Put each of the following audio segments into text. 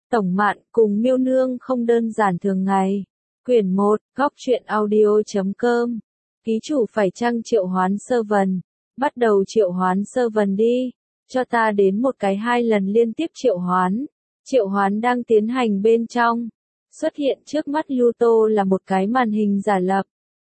Tổng Mạn cùng Miêu Nương không đơn giản thường ngày. Quyển 1, góc truyện audio.com. Ký chủ phải chăng triệu hoán sơ vần? Bắt đầu triệu hoán sơ vần đi. Cho ta đến một cái 2 lần liên tiếp triệu hoán. Triệu hoán đang tiến hành bên trong. Xuất hiện trước mắt Yuto là một cái màn hình giả lập.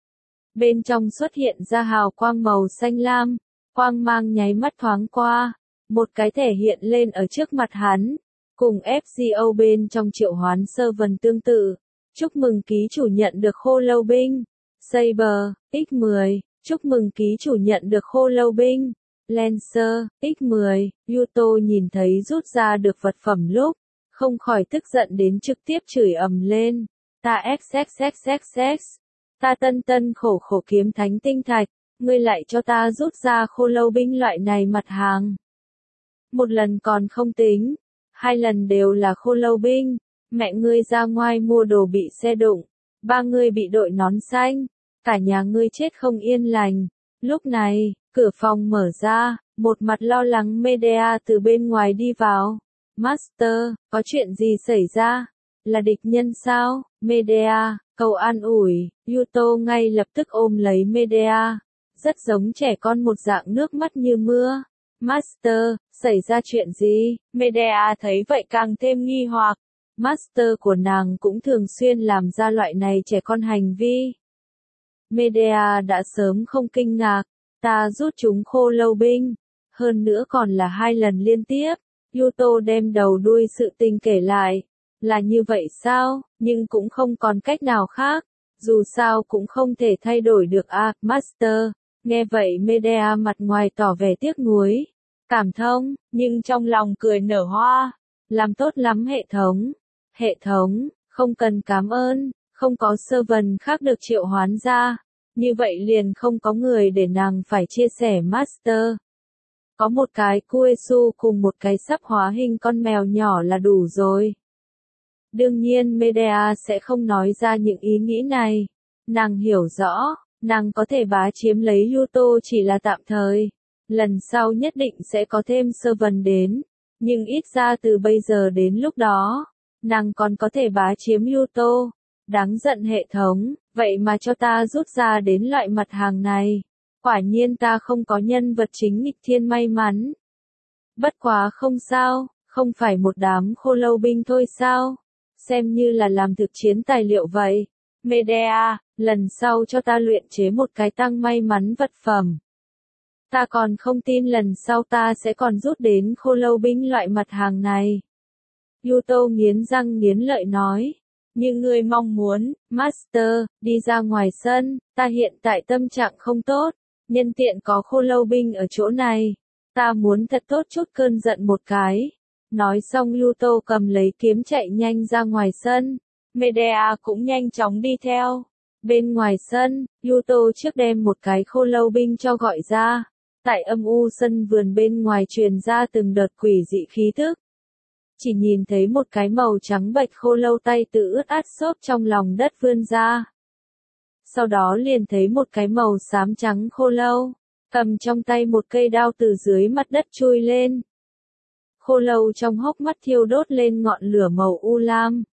Bên trong xuất hiện ra hào quang màu xanh lam. Quang mang nháy mắt thoáng qua. Một cái thẻ hiện lên ở trước mặt hắn. Cùng FGO bên trong triệu hoán sơ vần tương tự. Chúc mừng ký chủ nhận được khô lâu binh. Saber, X10. Chúc mừng ký chủ nhận được khô lâu binh. Lancer, X10. Yuto nhìn thấy rút ra được vật phẩm lúc. Không khỏi tức giận đến trực tiếp chửi ầm lên. Ta xxxxx. Ta tân khổ kiếm thánh tinh thạch. Ngươi lại cho ta rút ra khô lâu binh loại này mặt hàng. Một lần còn không tính. 2 lần đều là khô lâu binh. Mẹ ngươi ra ngoài mua đồ bị xe đụng. Ba ngươi bị đội nón xanh. Cả nhà ngươi chết không yên lành. Lúc này, cửa phòng mở ra. Một mặt lo lắng Medea từ bên ngoài đi vào. Master, có chuyện gì xảy ra? Là địch nhân sao? Medea, cầu an ủi. Yuto ngay lập tức ôm lấy Medea. Rất giống trẻ con một dạng nước mắt như mưa. Master, xảy ra chuyện gì? Medea thấy vậy càng thêm nghi hoặc. Master của nàng cũng thường xuyên làm ra loại này trẻ con hành vi. Medea đã sớm không kinh ngạc. Ta rút chúng khô lâu binh. Hơn nữa còn là 2 lần liên tiếp. Yuto đem đầu đuôi sự tình kể lại. Là như vậy sao? Nhưng cũng không còn cách nào khác. Dù sao cũng không thể thay đổi được Master. Nghe vậy Medea mặt ngoài tỏ vẻ tiếc nuối. Cảm thông, nhưng trong lòng cười nở hoa. Làm tốt lắm hệ thống. Hệ thống, không cần cảm ơn, không có sơ vần khác được triệu hoán ra. Như vậy liền không có người để nàng phải chia sẻ Master. Có một cái Kuesu cùng một cái sắp hóa hình con mèo nhỏ là đủ rồi. Đương nhiên Medea sẽ không nói ra những ý nghĩ này. Nàng hiểu rõ, nàng có thể bá chiếm lấy Yuto chỉ là tạm thời. Lần sau nhất định sẽ có thêm sơ vần đến. Nhưng ít ra từ bây giờ đến lúc đó, nàng còn có thể bá chiếm Yuto. Đáng giận hệ thống, vậy mà cho ta rút ra đến loại mặt hàng này. Quả nhiên ta không có nhân vật chính nghịch thiên may mắn. Bất quá không sao, không phải một đám khô lâu binh thôi sao? Xem như là làm thực chiến tài liệu vậy. Medea, lần sau cho ta luyện chế một cái tăng may mắn vật phẩm. Ta còn không tin lần sau ta sẽ còn rút đến khô lâu binh loại mặt hàng này. Yuto nghiến răng nghiến lợi nói. Như ngươi mong muốn, Master, đi ra ngoài sân, ta hiện tại tâm trạng không tốt. Nhân tiện có khô lâu binh ở chỗ này. Ta muốn thật tốt chút cơn giận một cái. Nói xong Yuto cầm lấy kiếm chạy nhanh ra ngoài sân. Medea cũng nhanh chóng đi theo. Bên ngoài sân, Yuto trước đem một cái khô lâu binh cho gọi ra. Tại âm u sân vườn bên ngoài truyền ra từng đợt quỷ dị khí thức. Chỉ nhìn thấy một cái màu trắng bệch khô lâu tay tự ướt át xốp trong lòng đất vươn ra. Sau đó liền thấy một cái màu xám trắng khô lâu, cầm trong tay một cây đao từ dưới mặt đất chui lên. Khô lâu trong hốc mắt thiêu đốt lên ngọn lửa màu u lam.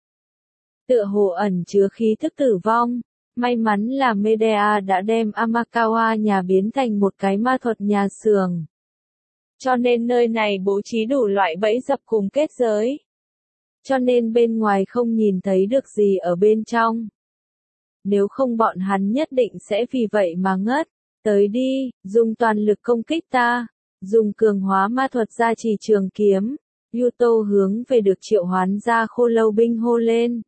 Tựa hồ ẩn chứa khí thức tử vong. May mắn là Medea đã đem Amakawa nhà biến thành một cái ma thuật nhà xưởng. Cho nên nơi này bố trí đủ loại bẫy dập cùng kết giới. Cho nên bên ngoài không nhìn thấy được gì ở bên trong. Nếu không bọn hắn nhất định sẽ vì vậy mà ngất. Tới đi, dùng toàn lực công kích ta. Dùng cường hóa ma thuật gia trì trường kiếm. Yuto hướng về được triệu hoán ra khô lâu binh hô lên.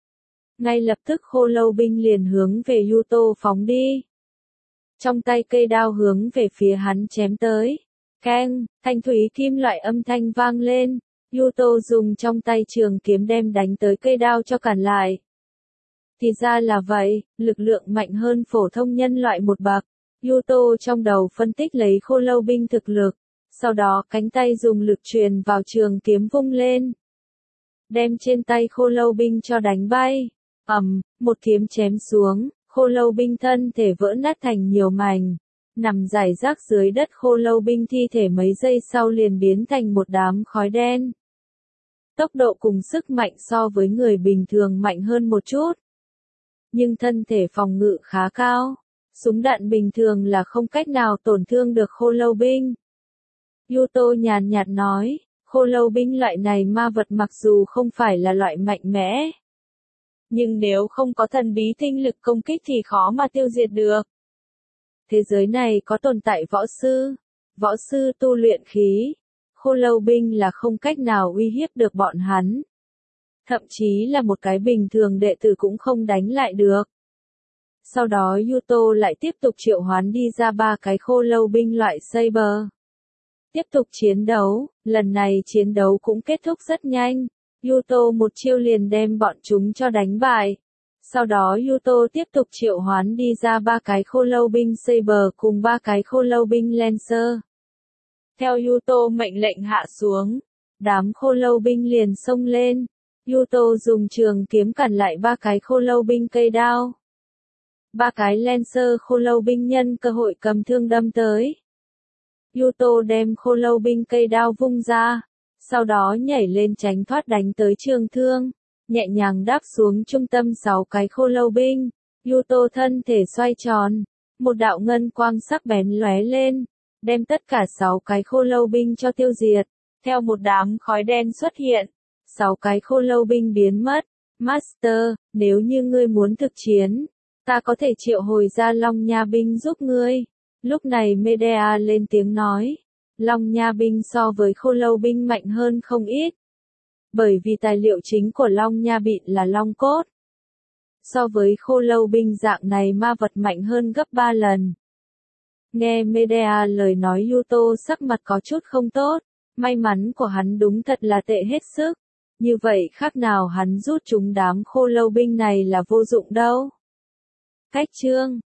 Ngay lập tức khô lâu binh liền hướng về Yuto phóng đi. Trong tay cây đao hướng về phía hắn chém tới. Keng, thanh thúy kim loại âm thanh vang lên. Yuto dùng trong tay trường kiếm đem đánh tới cây đao cho cản lại. Thì ra là vậy, lực lượng mạnh hơn phổ thông nhân loại một bậc. Yuto trong đầu phân tích lấy khô lâu binh thực lực. Sau đó cánh tay dùng lực truyền vào trường kiếm vung lên. Đem trên tay khô lâu binh cho đánh bay. Một kiếm chém xuống, khô lâu binh thân thể vỡ nát thành nhiều mảnh. Nằm rải rác dưới đất khô lâu binh thi thể mấy giây sau liền biến thành một đám khói đen. tốc độ cùng sức mạnh so với người bình thường mạnh hơn một chút. Nhưng thân thể phòng ngự khá cao. Súng đạn bình thường là không cách nào tổn thương được khô lâu binh. Yuto nhàn nhạt nói, khô lâu binh loại này ma vật mặc dù không phải là loại mạnh mẽ. Nhưng nếu không có thần bí tinh lực công kích thì khó mà tiêu diệt được. Thế giới này có tồn tại võ sư tu luyện khí. Khô lâu binh là không cách nào uy hiếp được bọn hắn. Thậm chí là một cái bình thường đệ tử cũng không đánh lại được. Sau đó Yuto lại tiếp tục triệu hoán đi ra 3 cái khô lâu binh loại Saber. Tiếp tục chiến đấu, lần này chiến đấu cũng kết thúc rất nhanh. Yuto một chiêu liền đem bọn chúng cho đánh bại. Sau đó Yuto tiếp tục triệu hoán đi ra 3 cái khô lâu binh Saber cùng 3 cái khô lâu binh Lancer. Theo Yuto mệnh lệnh hạ xuống, đám khô lâu binh liền xông lên. Yuto dùng trường kiếm cản lại 3 cái khô lâu binh cây đao. 3 cái Lancer khô lâu binh nhân cơ hội cầm thương đâm tới. Yuto đem khô lâu binh cây đao vung ra, sau đó nhảy lên tránh thoát đánh tới trường thương, nhẹ nhàng đáp xuống trung tâm 6 cái khô lâu binh. Yuto thân thể xoay tròn, một đạo ngân quang sắc bén lóe lên, đem tất cả 6 cái khô lâu binh cho tiêu diệt. Theo một đám khói đen xuất hiện, 6 cái khô lâu binh biến mất. Master, nếu như ngươi muốn thực chiến, ta có thể triệu hồi ra Long Nha binh giúp ngươi. Lúc này Medea lên tiếng nói, Long Nha binh so với khô lâu binh mạnh hơn không ít. Bởi vì tài liệu chính của Long Nha bịn là long cốt. So với khô lâu binh dạng này ma vật mạnh hơn gấp 3 lần. Nghe Medea lời nói Yuto sắc mặt có chút không tốt, may mắn của hắn đúng thật là tệ hết sức. Như vậy khác nào hắn rút chúng đám khô lâu binh này là vô dụng đâu. Cách chương